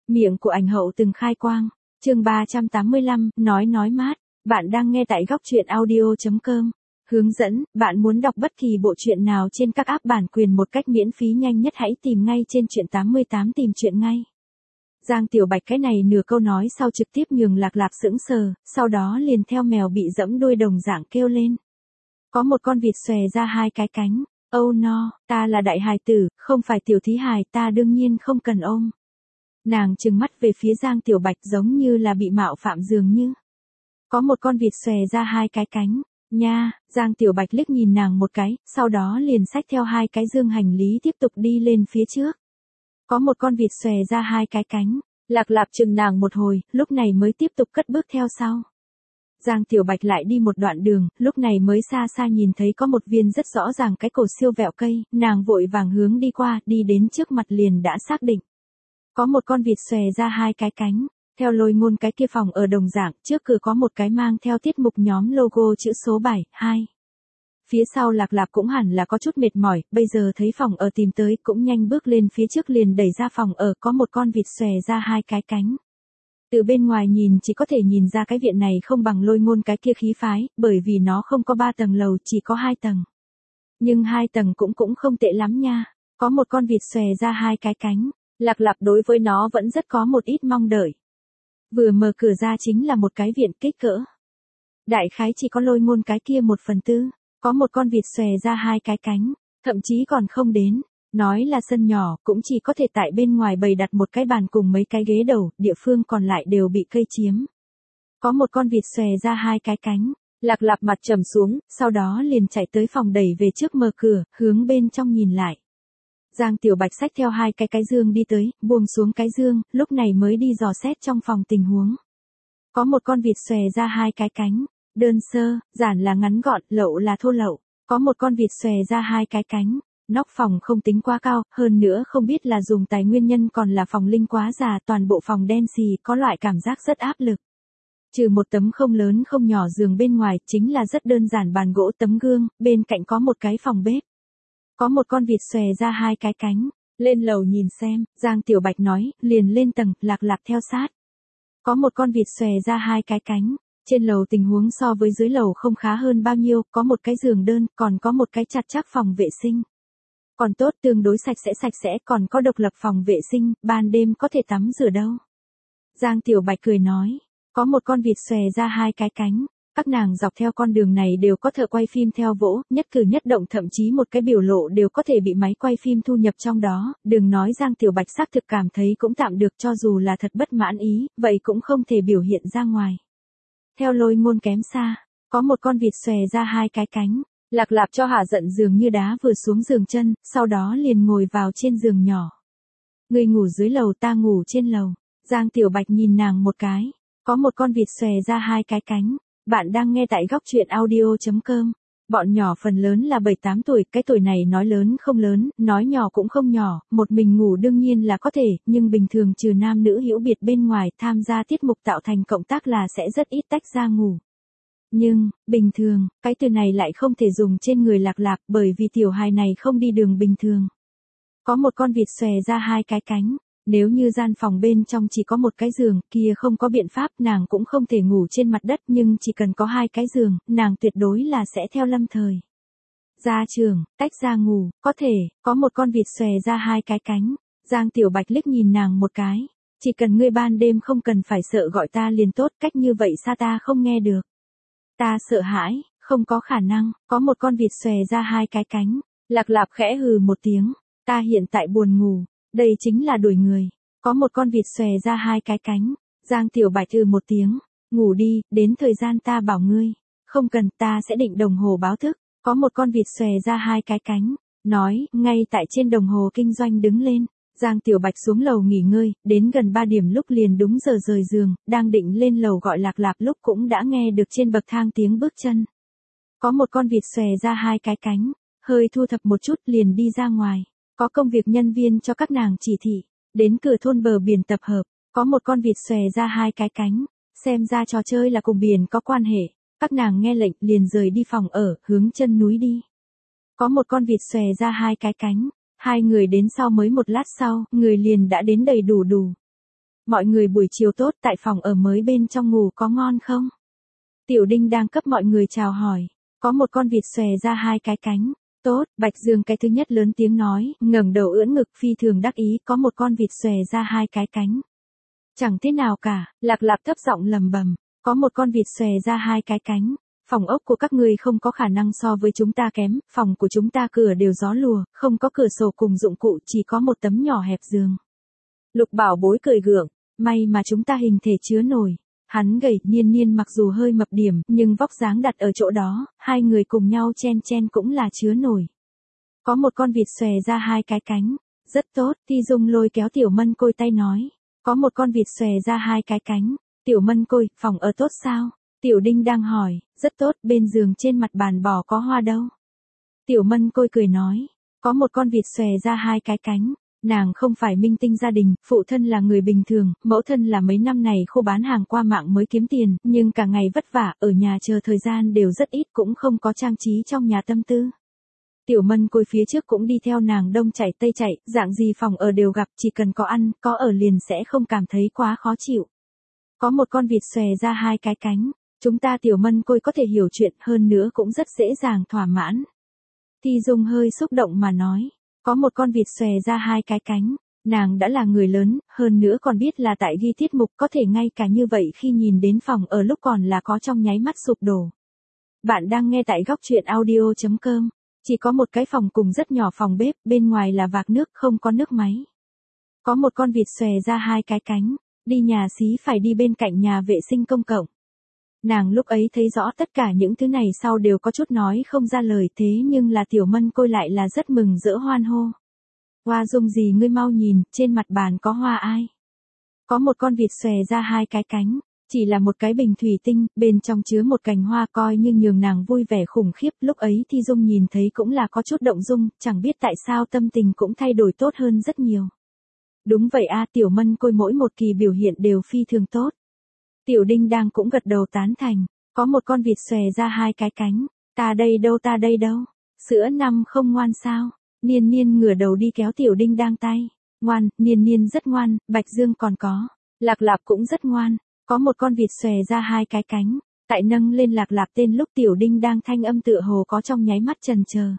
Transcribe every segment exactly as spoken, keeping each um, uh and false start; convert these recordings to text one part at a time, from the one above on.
Miệng của ảnh hậu từng khai quang. Chương ba trăm tám mươi lăm, nói nói mát. Bạn đang nghe tại góc truyện audio chấm com. Hướng dẫn, bạn muốn đọc bất kỳ bộ truyện nào trên các app bản quyền một cách miễn phí nhanh nhất hãy tìm ngay trên truyện tám mươi tám tìm truyện ngay. Giang Tiểu Bạch cái này nửa câu nói sau trực tiếp nhường Lạc Lạp sững sờ, sau đó liền theo mèo bị dẫm đuôi đồng dạng kêu lên. Có một con vịt xòe ra hai cái cánh. Oh no, ta là đại hài tử, không phải tiểu thí hài, ta đương nhiên không cần ôm. Nàng trừng mắt về phía Giang Tiểu Bạch giống như là bị mạo phạm dường như. Có một con vịt xòe ra hai cái cánh. Nha, Giang Tiểu Bạch liếc nhìn nàng một cái, sau đó liền xách theo hai cái dương hành lý tiếp tục đi lên phía trước. Có một con vịt xòe ra hai cái cánh. Lạc Lạp chừng nàng một hồi, lúc này mới tiếp tục cất bước theo sau. Giang Tiểu Bạch lại đi một đoạn đường, lúc này mới xa xa nhìn thấy có một viên rất rõ ràng cái cổ siêu vẹo cây, nàng vội vàng hướng đi qua, đi đến trước mặt liền đã xác định. Có một con vịt xòe ra hai cái cánh, theo lôi ngôn cái kia phòng ở đồng dạng, trước cửa có một cái mang theo tiết mục nhóm logo chữ số bảy, hai. Phía sau Lạc Lạp cũng hẳn là có chút mệt mỏi, bây giờ thấy phòng ở tìm tới, cũng nhanh bước lên phía trước liền đẩy ra phòng ở, có một con vịt xòe ra hai cái cánh. Từ bên ngoài nhìn chỉ có thể nhìn ra cái viện này không bằng lôi ngôn cái kia khí phái, bởi vì nó không có ba tầng lầu chỉ có hai tầng. Nhưng hai tầng cũng cũng không tệ lắm nha, có một con vịt xòe ra hai cái cánh, Lạc Lạp đối với nó vẫn rất có một ít mong đợi. Vừa mở cửa ra chính là một cái viện kích cỡ. Đại khái chỉ có lôi ngôn cái kia một phần tư, có một con vịt xòe ra hai cái cánh, thậm chí còn không đến. Nói là sân nhỏ, cũng chỉ có thể tại bên ngoài bày đặt một cái bàn cùng mấy cái ghế đầu, địa phương còn lại đều bị cây chiếm. Có một con vịt xòe ra hai cái cánh, Lạc Lạp mặt trầm xuống, sau đó liền chạy tới phòng đẩy về trước mở cửa, hướng bên trong nhìn lại. Giang Tiểu Bạch xách theo hai cái cái dương đi tới, buông xuống cái dương, lúc này mới đi dò xét trong phòng tình huống. Có một con vịt xòe ra hai cái cánh, đơn sơ, giản là ngắn gọn, lậu là thô lậu, có một con vịt xòe ra hai cái cánh. Nóc phòng không tính quá cao, hơn nữa không biết là dùng tài nguyên nhân còn là phòng linh quá già, toàn bộ phòng đen xì, có loại cảm giác rất áp lực. Trừ một tấm không lớn không nhỏ giường bên ngoài, chính là rất đơn giản bàn gỗ tấm gương, bên cạnh có một cái phòng bếp. Có một con vịt xòe ra hai cái cánh, lên lầu nhìn xem, Giang Tiểu Bạch nói, liền lên tầng, Lạc Lạp theo sát. Có một con vịt xòe ra hai cái cánh. Trên lầu tình huống so với dưới lầu không khá hơn bao nhiêu, có một cái giường đơn, còn có một cái chặt chắc phòng vệ sinh. Còn tốt tương đối sạch sẽ sạch sẽ, còn có độc lập phòng vệ sinh, ban đêm có thể tắm rửa đâu. Giang Tiểu Bạch cười nói, có một con vịt xòe ra hai cái cánh, các nàng dọc theo con đường này đều có thợ quay phim theo vỗ, nhất cử nhất động thậm chí một cái biểu lộ đều có thể bị máy quay phim thu nhập trong đó, đừng nói Giang Tiểu Bạch xác thực cảm thấy cũng tạm được cho dù là thật bất mãn ý, vậy cũng không thể biểu hiện ra ngoài. Theo lôi ngôn kém xa, có một con vịt xòe ra hai cái cánh. Lạc Lạp cho hả giận giường như đá vừa xuống giường chân, sau đó liền ngồi vào trên giường nhỏ. Người ngủ dưới lầu ta ngủ trên lầu. Giang Tiểu Bạch nhìn nàng một cái. Có một con vịt xòe ra hai cái cánh. Bạn đang nghe tại góc truyện audio chấm com. Bọn nhỏ phần lớn là bảy tám tuổi, cái tuổi này nói lớn không lớn, nói nhỏ cũng không nhỏ, một mình ngủ đương nhiên là có thể, nhưng bình thường trừ nam nữ hữu biệt bên ngoài tham gia tiết mục tạo thành cộng tác là sẽ rất ít tách ra ngủ. Nhưng, bình thường, cái từ này lại không thể dùng trên người Lạc Lạp bởi vì tiểu hài này không đi đường bình thường. Có một con vịt xòe ra hai cái cánh, nếu như gian phòng bên trong chỉ có một cái giường, kia không có biện pháp nàng cũng không thể ngủ trên mặt đất nhưng chỉ cần có hai cái giường, nàng tuyệt đối là sẽ theo lâm thời. Ra trường, tách ra ngủ, có thể, có một con vịt xòe ra hai cái cánh, Giang Tiểu Bạch liếc nhìn nàng một cái, chỉ cần ngươi ban đêm không cần phải sợ gọi ta liền tốt, cách như vậy xa ta không nghe được. Ta sợ hãi, không có khả năng, có một con vịt xòe ra hai cái cánh. Lạc Lạp khẽ hừ một tiếng, ta hiện tại buồn ngủ, đây chính là đuổi người. Có một con vịt xòe ra hai cái cánh. Giang Tiểu Bạch hừ một tiếng, ngủ đi, đến thời gian ta bảo ngươi. Không cần, ta sẽ định đồng hồ báo thức. Có một con vịt xòe ra hai cái cánh, nói, ngay tại trên đồng hồ kinh doanh đứng lên. Giang Tiểu Bạch xuống lầu nghỉ ngơi, đến gần ba điểm lúc liền đúng giờ rời giường, đang định lên lầu gọi Lạc Lạp lúc cũng đã nghe được trên bậc thang tiếng bước chân. Có một con vịt xòe ra hai cái cánh, hơi thu thập một chút liền đi ra ngoài, có công việc nhân viên cho các nàng chỉ thị, đến cửa thôn bờ biển tập hợp, có một con vịt xòe ra hai cái cánh, xem ra trò chơi là cùng biển có quan hệ, các nàng nghe lệnh liền rời đi phòng ở, hướng chân núi đi. Có một con vịt xòe ra hai cái cánh. Hai người đến sau mới một lát sau, người liền đã đến đầy đủ đủ. Mọi người buổi chiều tốt, tại phòng ở mới bên trong ngủ có ngon không? Tiểu Đinh đang cấp mọi người chào hỏi. Có một con vịt xòe ra hai cái cánh. Tốt, Bạch Dương cái thứ nhất lớn tiếng nói, ngẩng đầu ưỡn ngực phi thường đắc ý, có một con vịt xòe ra hai cái cánh. Chẳng thế nào cả, Lạc Lạc thấp giọng lầm bầm, có một con vịt xòe ra hai cái cánh. Phòng ốc của các ngươi không có khả năng so với chúng ta kém, phòng của chúng ta cửa đều gió lùa, không có cửa sổ cùng dụng cụ, chỉ có một tấm nhỏ hẹp giường. Lục Bảo Bối cười gượng, may mà chúng ta hình thể chứa nổi. Hắn gầy, Niên Niên mặc dù hơi mập điểm, nhưng vóc dáng đặt ở chỗ đó, hai người cùng nhau chen chen cũng là chứa nổi. Có một con vịt xòe ra hai cái cánh, rất tốt, Ti Dung lôi kéo Tiểu Mân Côi tay nói. Có một con vịt xòe ra hai cái cánh, Tiểu Mân Côi, phòng ở tốt sao? Tiểu Đinh đang hỏi, rất tốt, bên giường trên mặt bàn bò có hoa đâu. Tiểu Mân Côi cười nói, có một con vịt xòe ra hai cái cánh. Nàng không phải minh tinh gia đình, phụ thân là người bình thường, mẫu thân là mấy năm này khô bán hàng qua mạng mới kiếm tiền, nhưng cả ngày vất vả, ở nhà chờ thời gian đều rất ít, cũng không có trang trí trong nhà tâm tư. Tiểu Mân Côi phía trước cũng đi theo nàng đông chạy tây chạy, dạng gì phòng ở đều gặp, chỉ cần có ăn, có ở liền sẽ không cảm thấy quá khó chịu. Có một con vịt xòe ra hai cái cánh, chúng ta Tiểu Mân Côi có thể hiểu chuyện, hơn nữa cũng rất dễ dàng thỏa mãn. Ti Dung hơi xúc động mà nói. Có một con vịt xòe ra hai cái cánh, nàng đã là người lớn, hơn nữa còn biết là tại ghi tiết mục có thể ngay cả như vậy khi nhìn đến phòng ở lúc còn là có trong nháy mắt sụp đổ. Bạn đang nghe tại góc truyện audio chấm com, chỉ có một cái phòng cùng rất nhỏ phòng bếp, bên ngoài là vạc nước không có nước máy. Có một con vịt xòe ra hai cái cánh, đi nhà xí phải đi bên cạnh nhà vệ sinh công cộng. Nàng lúc ấy thấy rõ tất cả những thứ này sau đều có chút nói không ra lời, thế nhưng là Tiểu Mân Côi lại là rất mừng rỡ hoan hô. Hoa Dung gì ngươi mau nhìn, trên mặt bàn có hoa ai? Có một con vịt xòe ra hai cái cánh, chỉ là một cái bình thủy tinh, bên trong chứa một cành hoa coi như nhường nàng vui vẻ khủng khiếp, lúc ấy Thi Dung nhìn thấy cũng là có chút động dung, chẳng biết tại sao tâm tình cũng thay đổi tốt hơn rất nhiều. Đúng vậy a, Tiểu Mân Côi mỗi một kỳ biểu hiện đều phi thường tốt. Tiểu Đinh đang cũng gật đầu tán thành, có một con vịt xòe ra hai cái cánh, ta đây đâu ta đây đâu, sữa năm không ngoan sao, Niên Niên ngửa đầu đi kéo Tiểu Đinh đang tay, ngoan, Niên Niên rất ngoan, Bạch Dương còn có, Lạc Lạc cũng rất ngoan, có một con vịt xòe ra hai cái cánh, tại nâng lên Lạc Lạc tên lúc Tiểu Đinh đang thanh âm tựa hồ có trong nháy mắt chần chờ.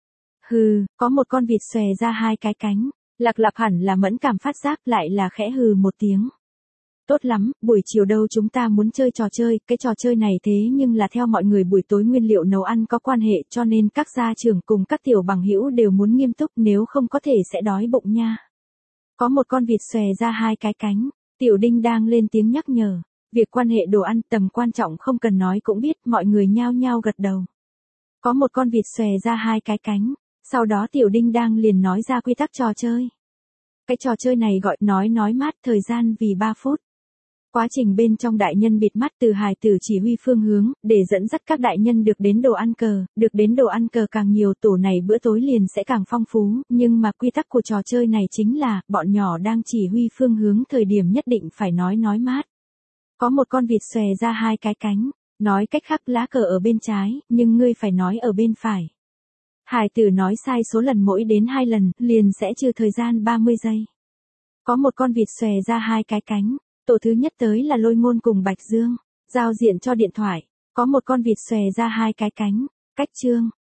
Hừ, có một con vịt xòe ra hai cái cánh, Lạc Lạc hẳn là mẫn cảm phát giác lại là khẽ hừ một tiếng. Tốt lắm, buổi chiều đâu chúng ta muốn chơi trò chơi, cái trò chơi này thế nhưng là theo mọi người buổi tối nguyên liệu nấu ăn có quan hệ cho nên các gia trưởng cùng các tiểu bằng hữu đều muốn nghiêm túc, nếu không có thể sẽ đói bụng nha. Có một con vịt xòe ra hai cái cánh, Tiểu Đinh đang lên tiếng nhắc nhở, việc quan hệ đồ ăn tầm quan trọng không cần nói cũng biết, mọi người nhao nhao gật đầu. Có một con vịt xòe ra hai cái cánh, sau đó Tiểu Đinh đang liền nói ra quy tắc trò chơi. Cái trò chơi này gọi nói nói mát, thời gian vì ba phút. Quá trình bên trong đại nhân bịt mắt từ hài tử chỉ huy phương hướng, để dẫn dắt các đại nhân được đến đồ ăn cờ, được đến đồ ăn cờ càng nhiều tổ này bữa tối liền sẽ càng phong phú, nhưng mà quy tắc của trò chơi này chính là, bọn nhỏ đang chỉ huy phương hướng thời điểm nhất định phải nói nói mát. Có một con vịt xòe ra hai cái cánh, nói cách khác lá cờ ở bên trái, nhưng ngươi phải nói ở bên phải. Hài tử nói sai số lần mỗi đến hai lần, liền sẽ trừ thời gian ba mươi giây. Có một con vịt xòe ra hai cái cánh. Tổ thứ nhất tới là Lôi Ngôn cùng Bạch Dương, giao diện cho điện thoại, có một con vịt xòe ra hai cái cánh, cách chương,